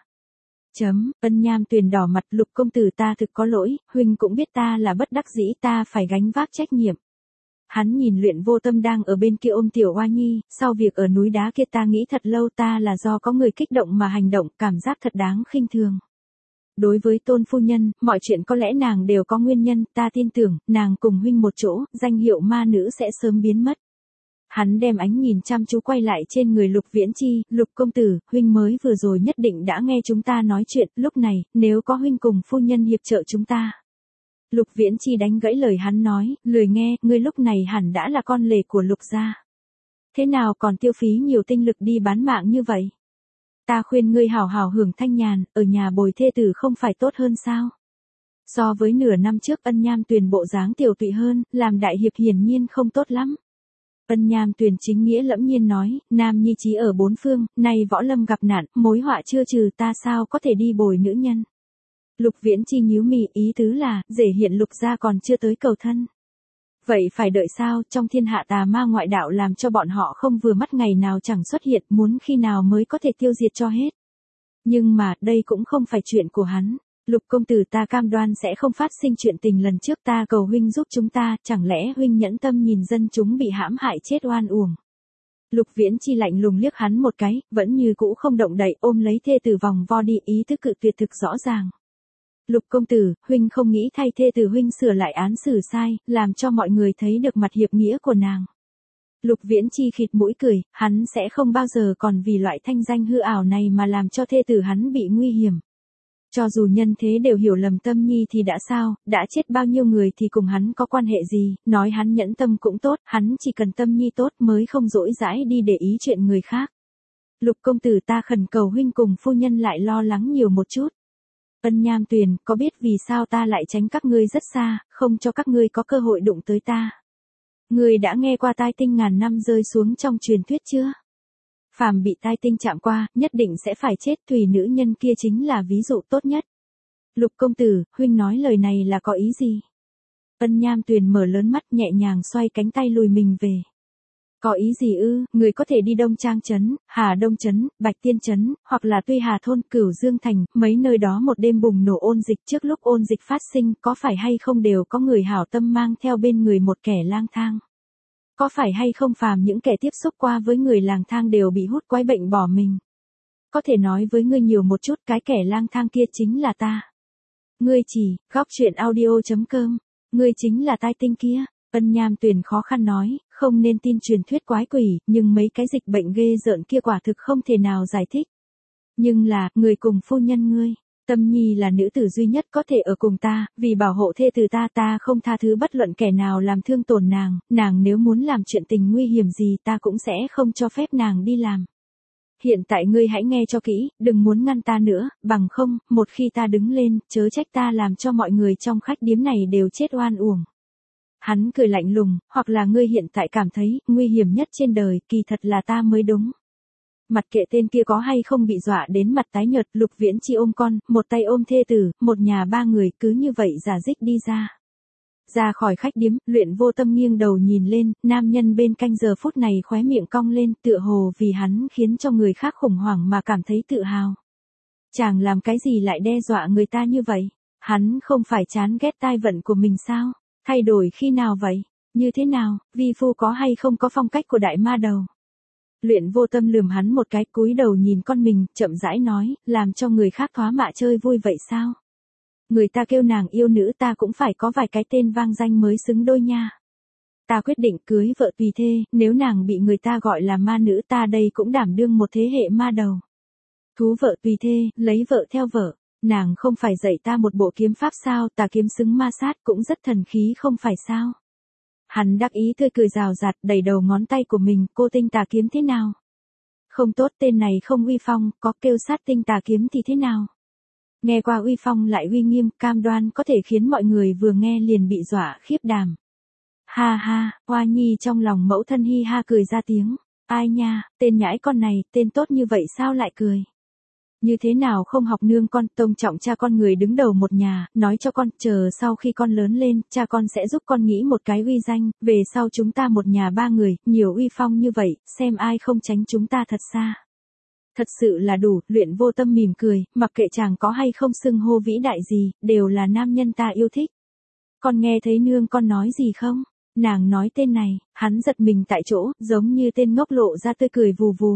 Chấm, Ân Nham Tuyền đỏ mặt, Lục công tử ta thực có lỗi, huynh cũng biết ta là bất đắc dĩ, ta phải gánh vác trách nhiệm. Hắn nhìn Luyện Vô Tâm đang ở bên kia ôm tiểu Hoa Nhi, sau việc ở núi đá kia ta nghĩ thật lâu ta là do có người kích động mà hành động, cảm giác thật đáng khinh thường. Đối với Tôn phu nhân, mọi chuyện có lẽ nàng đều có nguyên nhân, ta tin tưởng, nàng cùng huynh một chỗ, danh hiệu ma nữ sẽ sớm biến mất. Hắn đem ánh nhìn chăm chú quay lại trên người Lục Viễn Chi, Lục công tử, huynh mới vừa rồi nhất định đã nghe chúng ta nói chuyện, lúc này, nếu có huynh cùng phu nhân hiệp trợ chúng ta. Lục Viễn Chi đánh gãy lời hắn nói, lười nghe, ngươi lúc này hẳn đã là con lề của Lục gia. Thế nào còn tiêu phí nhiều tinh lực đi bán mạng như vậy? Ta khuyên ngươi hảo hảo hưởng thanh nhàn, ở nhà bồi thê tử không phải tốt hơn sao? So với nửa năm trước Ân Nham Tuyền bộ dáng tiểu tụy hơn, làm đại hiệp hiển nhiên không tốt lắm. Ân Nham Tuyền chính nghĩa lẫm nhiên nói, nam nhi chí ở bốn phương, nay võ lâm gặp nạn, mối họa chưa trừ ta sao có thể đi bồi nữ nhân. Lục Viễn Chi nhíu mì, ý tứ là, rể hiện Lục gia còn chưa tới cầu thân. Vậy phải đợi sao, trong thiên hạ tà ma ngoại đạo làm cho bọn họ không vừa mắt ngày nào chẳng xuất hiện, muốn khi nào mới có thể tiêu diệt cho hết. Nhưng mà, đây cũng không phải chuyện của hắn. Lục công tử ta cam đoan sẽ không phát sinh chuyện tình lần trước, ta cầu huynh giúp chúng ta, chẳng lẽ huynh nhẫn tâm nhìn dân chúng bị hãm hại chết oan uổng. Lục Viễn Chi lạnh lùng liếc hắn một cái, vẫn như cũ không động đậy, ôm lấy thê tử vòng vo đi, ý thức cự tuyệt thực rõ ràng. Lục công tử, huynh không nghĩ thay thê tử huynh sửa lại án xử sai, làm cho mọi người thấy được mặt hiệp nghĩa của nàng. Lục Viễn Chi khịt mũi cười, hắn sẽ không bao giờ còn vì loại thanh danh hư ảo này mà làm cho thê tử hắn bị nguy hiểm. Cho dù nhân thế đều hiểu lầm Tâm Nhi thì đã sao, đã chết bao nhiêu người thì cùng hắn có quan hệ gì, nói hắn nhẫn tâm cũng tốt, hắn chỉ cần Tâm Nhi tốt mới không dỗi dãi đi để ý chuyện người khác. Lục công tử ta khẩn cầu huynh cùng phu nhân lại lo lắng nhiều một chút. Ân Nham Tuyền, có biết vì sao ta lại tránh các ngươi rất xa, không cho các ngươi có cơ hội đụng tới ta? Ngươi đã nghe qua tai tinh ngàn năm rơi xuống trong truyền thuyết chưa? Phàm bị tai tinh chạm qua, nhất định sẽ phải chết, Thủy nữ nhân kia chính là ví dụ tốt nhất. Lục công tử, huynh nói lời này là có ý gì? Ân Nham Tuyền mở lớn mắt nhẹ nhàng xoay cánh tay lùi mình về. Có ý gì ư, người có thể đi Đông Trang Trấn, Hà Đông Trấn, Bạch Tiên Trấn, hoặc là Tuy Hà Thôn, Cửu Dương Thành, mấy nơi đó một đêm bùng nổ ôn dịch, trước lúc ôn dịch phát sinh, có phải hay không đều có người hảo tâm mang theo bên người một kẻ lang thang? Có phải hay không phàm những kẻ tiếp xúc qua với người lang thang đều bị hút quái bệnh bỏ mình? Có thể nói với ngươi nhiều một chút, cái kẻ lang thang kia chính là ta. Ngươi chỉ, góc chuyện audio chấm com, ngươi chính là tai tinh kia. Ân Nham Tuyền khó khăn nói, không nên tin truyền thuyết quái quỷ, nhưng mấy cái dịch bệnh ghê rợn kia quả thực không thể nào giải thích. Nhưng là, người cùng phu nhân ngươi, Tâm Nhi là nữ tử duy nhất có thể ở cùng ta, vì bảo hộ thê tử ta ta không tha thứ bất luận kẻ nào làm thương tổn nàng, nàng nếu muốn làm chuyện tình nguy hiểm gì ta cũng sẽ không cho phép nàng đi làm. Hiện tại ngươi hãy nghe cho kỹ, đừng muốn ngăn ta nữa, bằng không, một khi ta đứng lên, chớ trách ta làm cho mọi người trong khách điếm này đều chết oan uổng. Hắn cười lạnh lùng, hoặc là ngươi hiện tại cảm thấy, nguy hiểm nhất trên đời, kỳ thật là ta mới đúng. Mặt kệ tên kia có hay không bị dọa đến mặt tái nhợt, Lục Viễn Chi ôm con, một tay ôm thê tử, một nhà ba người cứ như vậy giả dích đi ra. Ra khỏi khách điếm, Luyện Vô Tâm nghiêng đầu nhìn lên, nam nhân bên cạnh giờ phút này khóe miệng cong lên, tựa hồ vì hắn khiến cho người khác khủng hoảng mà cảm thấy tự hào. Chàng làm cái gì lại đe dọa người ta như vậy? Hắn không phải chán ghét tai vận của mình sao? Thay đổi khi nào vậy? Như thế nào? Vi phu có hay không có phong cách của đại ma đầu? Luyện Vô Tâm lườm hắn một cái, cúi đầu nhìn con mình, chậm rãi nói, làm cho người khác thoá mạ chơi vui vậy sao? Người ta kêu nàng yêu nữ ta cũng phải có vài cái tên vang danh mới xứng đôi nha. Ta quyết định cưới vợ tùy thê, nếu nàng bị người ta gọi là ma nữ ta đây cũng đảm đương một thế hệ ma đầu. Thú vợ tùy thê, lấy vợ theo vợ, nàng không phải dạy ta một bộ kiếm pháp sao, tà kiếm xứng ma sát cũng rất thần khí không phải sao. Hắn đắc ý tươi cười rào rạt đẩy đầu ngón tay của mình, cô tinh tà kiếm thế nào? Không tốt, tên này không uy phong, có kêu sát tinh tà kiếm thì thế nào? Nghe qua uy phong lại uy nghiêm, cam đoan có thể khiến mọi người vừa nghe liền bị dọa khiếp đảm. Ha ha, Hoa Nhi trong lòng mẫu thân hi ha cười ra tiếng. Ai nha, tên nhãi con này, tên tốt như vậy sao lại cười? Như thế nào không học nương con, tôn trọng cha con người đứng đầu một nhà, nói cho con, chờ sau khi con lớn lên, cha con sẽ giúp con nghĩ một cái uy danh, về sau chúng ta một nhà ba người, nhiều uy phong như vậy, xem ai không tránh chúng ta thật xa. Thật sự là đủ, Luyện Vô Tâm mỉm cười, mặc kệ chàng có hay không xưng hô vĩ đại gì, đều là nam nhân ta yêu thích. Con nghe thấy nương con nói gì không? Nàng nói tên này, hắn giật mình tại chỗ, giống như tên ngốc lộ ra tươi cười vù vù.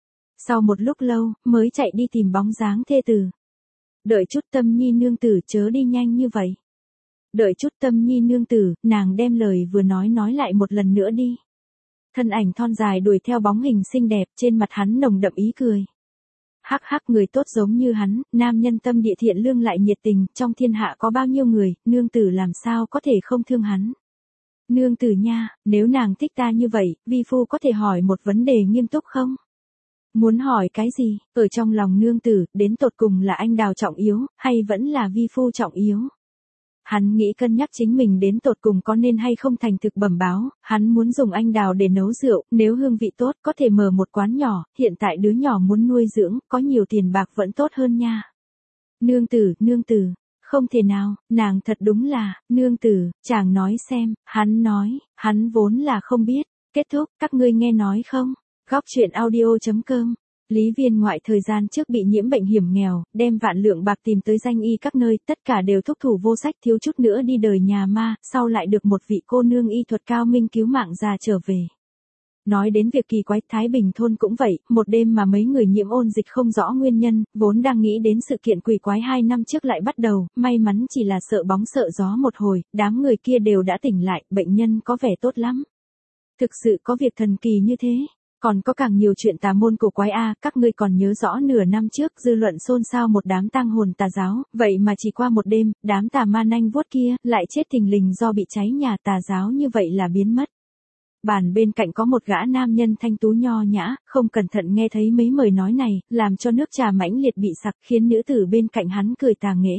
Sau một lúc lâu, mới chạy đi tìm bóng dáng thê tử. Đợi chút Tâm Nhi nương tử chớ đi nhanh như vậy. Đợi chút Tâm Nhi nương tử, nàng đem lời vừa nói nói lại một lần nữa đi. Thân ảnh thon dài đuổi theo bóng hình xinh đẹp, trên mặt hắn nồng đậm ý cười. Hắc hắc, người tốt giống như hắn, nam nhân tâm địa thiện lương lại nhiệt tình, trong thiên hạ có bao nhiêu người, nương tử làm sao có thể không thương hắn. Nương tử nha, nếu nàng thích ta như vậy, vi phu có thể hỏi một vấn đề nghiêm túc không? Muốn hỏi cái gì, ở trong lòng nương tử, đến tột cùng là anh đào trọng yếu, hay vẫn là vi phu trọng yếu? Hắn nghĩ cân nhắc chính mình đến tột cùng có nên hay không thành thực bẩm báo, hắn muốn dùng anh đào để nấu rượu, nếu hương vị tốt có thể mở một quán nhỏ, hiện tại đứa nhỏ muốn nuôi dưỡng, có nhiều tiền bạc vẫn tốt hơn nha. Nương tử, nương tử, không thể nào, nàng thật đúng là, nương tử, chàng nói xem, hắn nói, hắn vốn là không biết, kết thúc, các ngươi nghe nói không? Góc chuyện audio chấm com. Lý Viên Ngoại thời gian trước bị nhiễm bệnh hiểm nghèo, đem vạn lượng bạc tìm tới danh y các nơi, tất cả đều thúc thủ vô sách, thiếu chút nữa đi đời nhà ma, sau lại được một vị cô nương y thuật cao minh cứu mạng già trở về. Nói đến việc kỳ quái, Thái Bình thôn cũng vậy, một đêm mà mấy người nhiễm ôn dịch không rõ nguyên nhân, vốn đang nghĩ đến sự kiện quỷ quái hai năm trước lại bắt đầu, may mắn chỉ là sợ bóng sợ gió một hồi, đám người kia đều đã tỉnh lại, bệnh nhân có vẻ tốt lắm. Thực sự có việc thần kỳ như thế. Còn có càng nhiều chuyện tà môn cổ quái a, các ngươi còn nhớ rõ nửa năm trước dư luận xôn xao một đám tang hồn tà giáo, vậy mà chỉ qua một đêm, đám tà ma nanh vuốt kia lại chết thình lình do bị cháy nhà tà giáo như vậy là biến mất. Bàn bên cạnh có một gã nam nhân thanh tú nho nhã, không cẩn thận nghe thấy mấy lời nói này, làm cho nước trà mãnh liệt bị sặc, khiến nữ tử bên cạnh hắn cười tà nghễ.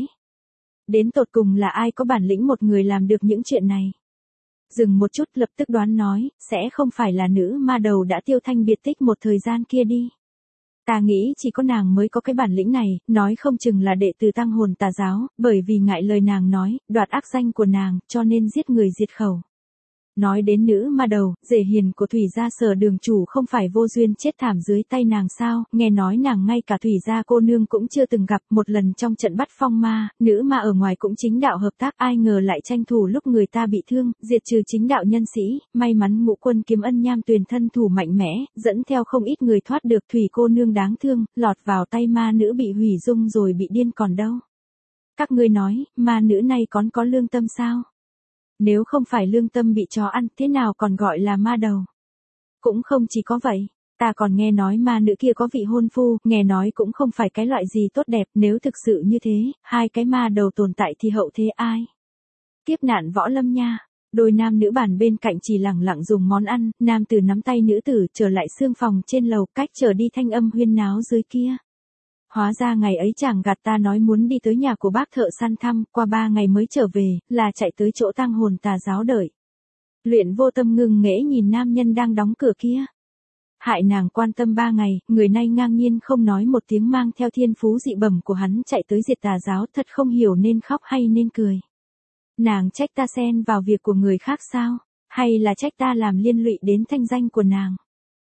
Đến tột cùng là ai có bản lĩnh một người làm được những chuyện này? Dừng một chút lập tức đoán nói, sẽ không phải là nữ ma đầu đã tiêu thanh biệt tích một thời gian kia đi. Ta nghĩ chỉ có nàng mới có cái bản lĩnh này, nói không chừng là đệ tử tăng hồn tà giáo, bởi vì ngại lời nàng nói, đoạt ác danh của nàng, cho nên giết người diệt khẩu. Nói đến nữ ma đầu, rể hiền của Thủy gia Sở đường chủ không phải vô duyên chết thảm dưới tay nàng sao, nghe nói nàng ngay cả Thủy gia cô nương cũng chưa từng gặp, một lần trong trận bắt phong ma, nữ ma ở ngoài cũng chính đạo hợp tác, ai ngờ lại tranh thủ lúc người ta bị thương, diệt trừ chính đạo nhân sĩ, may mắn Ngũ Quân Kiếm Ân Nham Tuyền thân thủ mạnh mẽ, dẫn theo không ít người thoát được. Thủy cô nương đáng thương, lọt vào tay ma nữ bị hủy dung rồi bị điên còn đâu. Các ngươi nói, ma nữ này còn có lương tâm sao? Nếu không phải lương tâm bị chó ăn, thế nào còn gọi là ma đầu? Cũng không chỉ có vậy, ta còn nghe nói ma nữ kia có vị hôn phu, nghe nói cũng không phải cái loại gì tốt đẹp, nếu thực sự như thế, hai cái ma đầu tồn tại thì hậu thế ai? Kiếp nạn võ lâm nha. Đôi nam nữ bàn bên cạnh chỉ lẳng lặng dùng món ăn, nam tử nắm tay nữ tử trở lại xương phòng trên lầu, cách trở đi thanh âm huyên náo dưới kia. Hóa ra ngày ấy chàng gạt ta nói muốn đi tới nhà của bác thợ săn thăm, qua ba ngày mới trở về, là chạy tới chỗ tang hồn tà giáo đợi. Luyện Vô Tâm ngưng nghễ nhìn nam nhân đang đóng cửa kia. Hại nàng quan tâm ba ngày, người này ngang nhiên không nói một tiếng mang theo thiên phú dị bẩm của hắn chạy tới diệt tà giáo, thật không hiểu nên khóc hay nên cười. Nàng trách ta xen vào việc của người khác sao, hay là trách ta làm liên lụy đến thanh danh của nàng?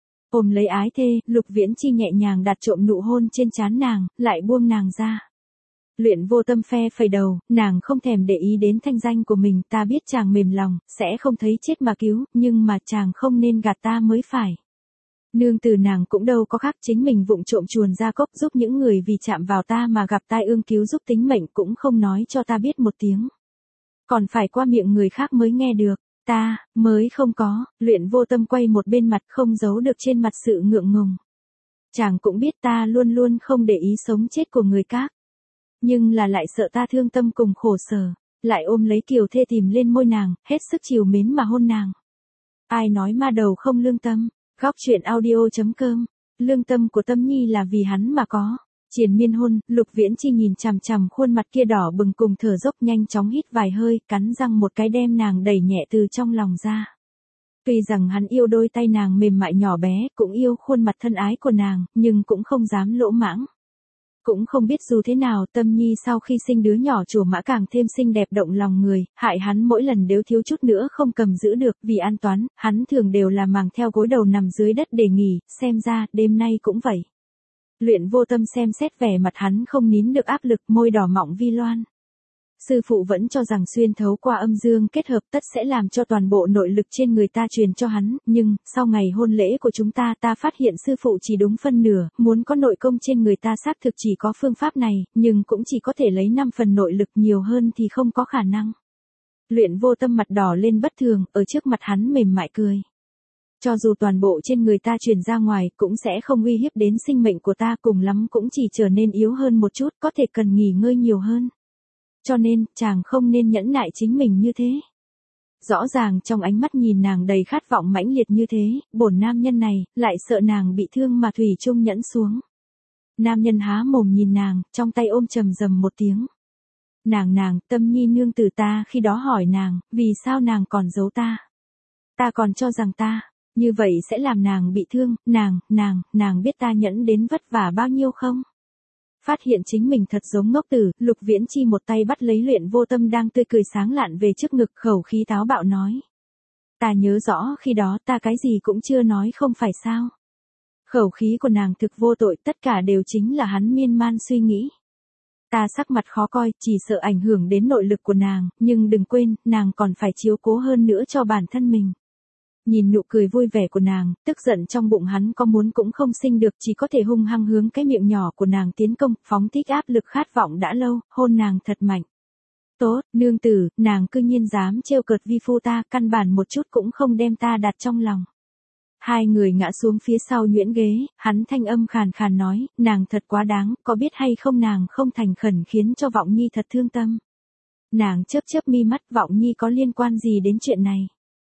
Ôm lấy ái thê, Lục Viễn Chi nhẹ nhàng đặt trộm nụ hôn trên trán nàng, lại buông nàng ra. Luyện Vô Tâm phe phẩy đầu, nàng không thèm để ý đến thanh danh của mình, ta biết chàng mềm lòng, sẽ không thấy chết mà cứu, nhưng mà chàng không nên gạt ta mới phải. Nương tử nàng cũng đâu có khác, chính mình vụng trộm chuồn ra cốc giúp những người vì chạm vào ta mà gặp tai ương cứu giúp tính mệnh cũng không nói cho ta biết một tiếng. Còn phải qua miệng người khác mới nghe được. Ta, mới không có. Luyện Vô Tâm quay một bên mặt không giấu được trên mặt sự ngượng ngùng. Chàng cũng biết ta luôn luôn không để ý sống chết của người khác. Nhưng là lại sợ ta thương tâm cùng khổ sở. Lại ôm lấy Kiều Thê tìm lên môi nàng, hết sức chiều mến mà hôn nàng. Ai nói ma đầu không lương tâm? Góc truyện audio chấm com. Lương tâm của Tâm Nhi là vì hắn mà có. Triền miên hôn, Lục Viễn Chi nhìn chằm chằm khuôn mặt kia đỏ bừng cùng thở dốc, nhanh chóng hít vài hơi, cắn răng một cái đem nàng đẩy nhẹ từ trong lòng ra. Tuy rằng hắn yêu đôi tay nàng mềm mại nhỏ bé, cũng yêu khuôn mặt thân ái của nàng, nhưng cũng không dám lỗ mãng. Cũng không biết dù thế nào, Tâm Nhi sau khi sinh đứa nhỏ Chùa Mã càng thêm xinh đẹp động lòng người, hại hắn mỗi lần nếu thiếu chút nữa không cầm giữ được, vì an toán, hắn thường đều là màng theo gối đầu nằm dưới đất để nghỉ, xem ra, đêm nay cũng vậy. Luyện Vô Tâm xem xét vẻ mặt hắn không nín được áp lực, môi đỏ mọng vi loan. Sư phụ vẫn cho rằng xuyên thấu qua âm dương kết hợp tất sẽ làm cho toàn bộ nội lực trên người ta truyền cho hắn, nhưng, sau ngày hôn lễ của chúng ta ta phát hiện sư phụ chỉ đúng phân nửa, muốn có nội công trên người ta xác thực chỉ có phương pháp này, nhưng cũng chỉ có thể lấy năm phần nội lực, nhiều hơn thì không có khả năng. Luyện Vô Tâm mặt đỏ lên bất thường, ở trước mặt hắn mềm mại cười. Cho dù toàn bộ trên người ta truyền ra ngoài, cũng sẽ không uy hiếp đến sinh mệnh của ta, cùng lắm cũng chỉ trở nên yếu hơn một chút, có thể cần nghỉ ngơi nhiều hơn. Cho nên, chàng không nên nhẫn nại chính mình như thế. Rõ ràng trong ánh mắt nhìn nàng đầy khát vọng mãnh liệt như thế, bổn nam nhân này, lại sợ nàng bị thương mà thủy chung nhẫn xuống. Nam nhân há mồm nhìn nàng, trong tay ôm trầm rầm một tiếng. Nàng nàng, Tâm Nhi nương tử ta khi đó hỏi nàng, vì sao nàng còn giấu ta? Ta còn cho rằng ta, như vậy sẽ làm nàng bị thương, nàng, nàng, nàng biết ta nhẫn đến vất vả bao nhiêu không? Phát hiện chính mình thật giống ngốc tử, Lục Viễn Chi một tay bắt lấy Luyện Vô Tâm đang tươi cười sáng lạn về trước ngực, khẩu khí táo bạo nói. Ta nhớ rõ khi đó ta cái gì cũng chưa nói không phải sao? Khẩu khí của nàng thực vô tội, tất cả đều chính là hắn miên man suy nghĩ. Ta sắc mặt khó coi, chỉ sợ ảnh hưởng đến nội lực của nàng, nhưng đừng quên, nàng còn phải chiếu cố hơn nữa cho bản thân mình. Nhìn nụ cười vui vẻ của nàng, tức giận trong bụng hắn có muốn cũng không sinh được, chỉ có thể hung hăng hướng cái miệng nhỏ của nàng tiến công, phóng thích áp lực khát vọng đã lâu, hôn nàng thật mạnh. Tốt, nương tử, nàng cư nhiên dám trêu cợt vi phu ta, căn bản một chút cũng không đem ta đặt trong lòng. Hai người ngã xuống phía sau nhuyễn ghế, hắn thanh âm khàn khàn nói, nàng thật quá đáng, có biết hay không nàng không thành khẩn khiến cho Vọng Nhi thật thương tâm. Nàng chớp chớp mi mắt, Vọng Nhi có liên quan gì đến chuyện này?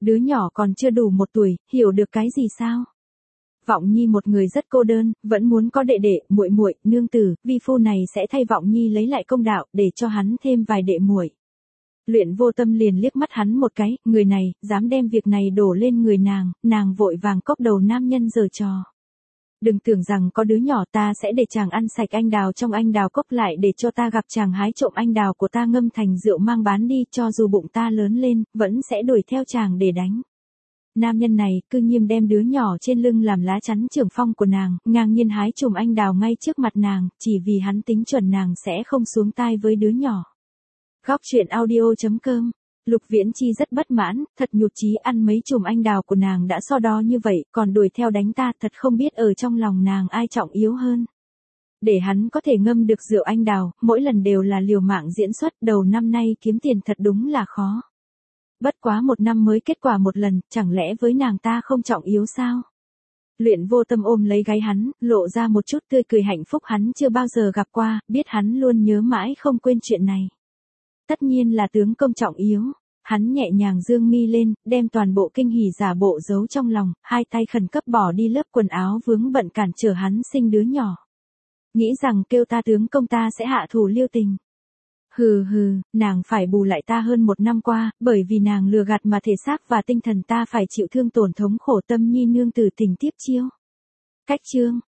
Đứa nhỏ còn chưa đủ một tuổi, hiểu được cái gì sao? Vọng Nhi một người rất cô đơn, vẫn muốn có đệ đệ, muội muội, nương tử, vi phu này sẽ thay Vọng Nhi lấy lại công đạo, để cho hắn thêm vài đệ muội. Luyện Vô Tâm liền liếc mắt hắn một cái, người này, dám đem việc này đổ lên người nàng, nàng vội vàng cốc đầu nam nhân giở trò. Đừng tưởng rằng có đứa nhỏ ta sẽ để chàng ăn sạch anh đào trong anh đào cốc lại để cho ta gặp chàng hái trộm anh đào của ta ngâm thành rượu mang bán đi, cho dù bụng ta lớn lên, vẫn sẽ đuổi theo chàng để đánh. Nam nhân này, cư nhiên đem đứa nhỏ trên lưng làm lá chắn trưởng phong của nàng, ngang nhiên hái chùm anh đào ngay trước mặt nàng, chỉ vì hắn tính chuẩn nàng sẽ không xuống tai với đứa nhỏ. Góc truyện audio chấm com. Lục Viễn Chi rất bất mãn, thật nhụt chí ăn mấy chùm anh đào của nàng đã so đo như vậy, còn đuổi theo đánh ta, thật không biết ở trong lòng nàng ai trọng yếu hơn. Để hắn có thể ngâm được rượu anh đào, mỗi lần đều là liều mạng diễn xuất, đầu năm nay kiếm tiền thật đúng là khó. Bất quá một năm mới kết quả một lần, chẳng lẽ với nàng ta không trọng yếu sao? Luyện Vô Tâm ôm lấy gáy hắn, lộ ra một chút tươi cười hạnh phúc hắn chưa bao giờ gặp qua, biết hắn luôn nhớ mãi không quên chuyện này. Tất nhiên là tướng công trọng yếu. Hắn nhẹ nhàng dương mi lên, đem toàn bộ kinh hỉ giả bộ giấu trong lòng, hai tay khẩn cấp bỏ đi lớp quần áo vướng bận cản trở hắn sinh đứa nhỏ. Nghĩ rằng kêu ta tướng công ta sẽ hạ thủ lưu tình. Hừ hừ, nàng phải bù lại ta hơn một năm qua, bởi vì nàng lừa gạt mà thể xác và tinh thần ta phải chịu thương tổn thống khổ tâm nhi nương tử tình tiếp chiêu. Cách chương.